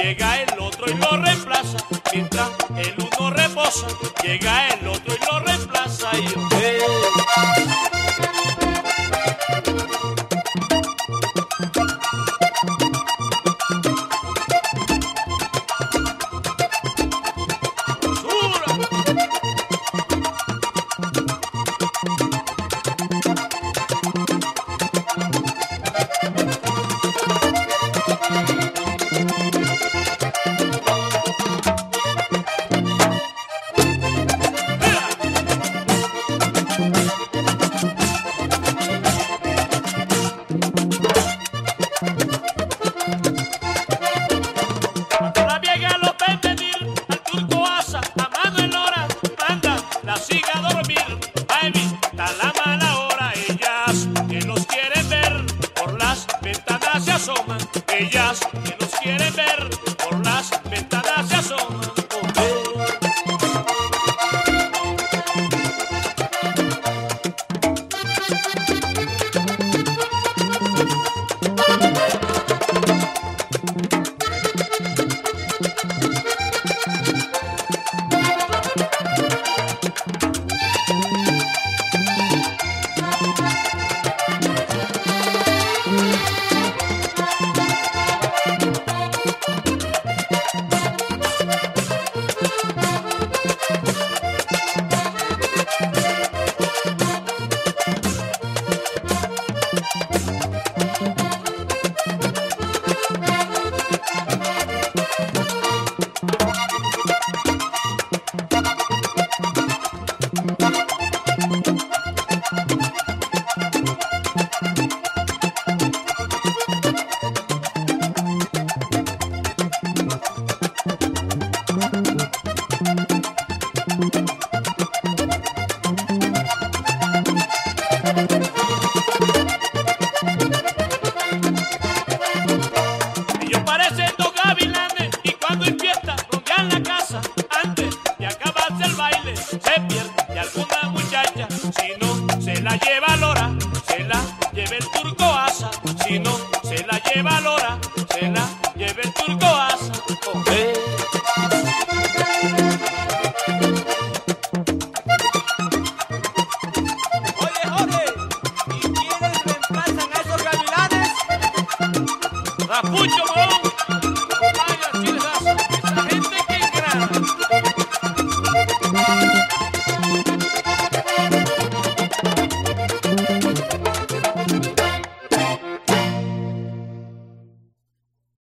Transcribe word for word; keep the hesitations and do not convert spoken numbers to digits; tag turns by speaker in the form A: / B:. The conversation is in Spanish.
A: llega el otro y lo reemplaza. Mientras el uno reposa, llega el otro y lo reemplaza. Y yo, eh. La mala hora, ellas que los quieren ver por las ventanas se asoman, ellas que los quieren ver por las ventanas se asoman. Ellos parecen dos gavilanes y cuando hay fiesta rodean la casa. Antes de acabarse el baile se pierde de alguna muchacha. Si no se la lleva Lora, se la lleva el turco Asa. Si no se la lleva Lora, se la lleva el turco Asa. Oh, eh.
B: Oye, Jorge, ¿y quiénes reemplazan a esos gavilanes?
A: Rapucho, bro.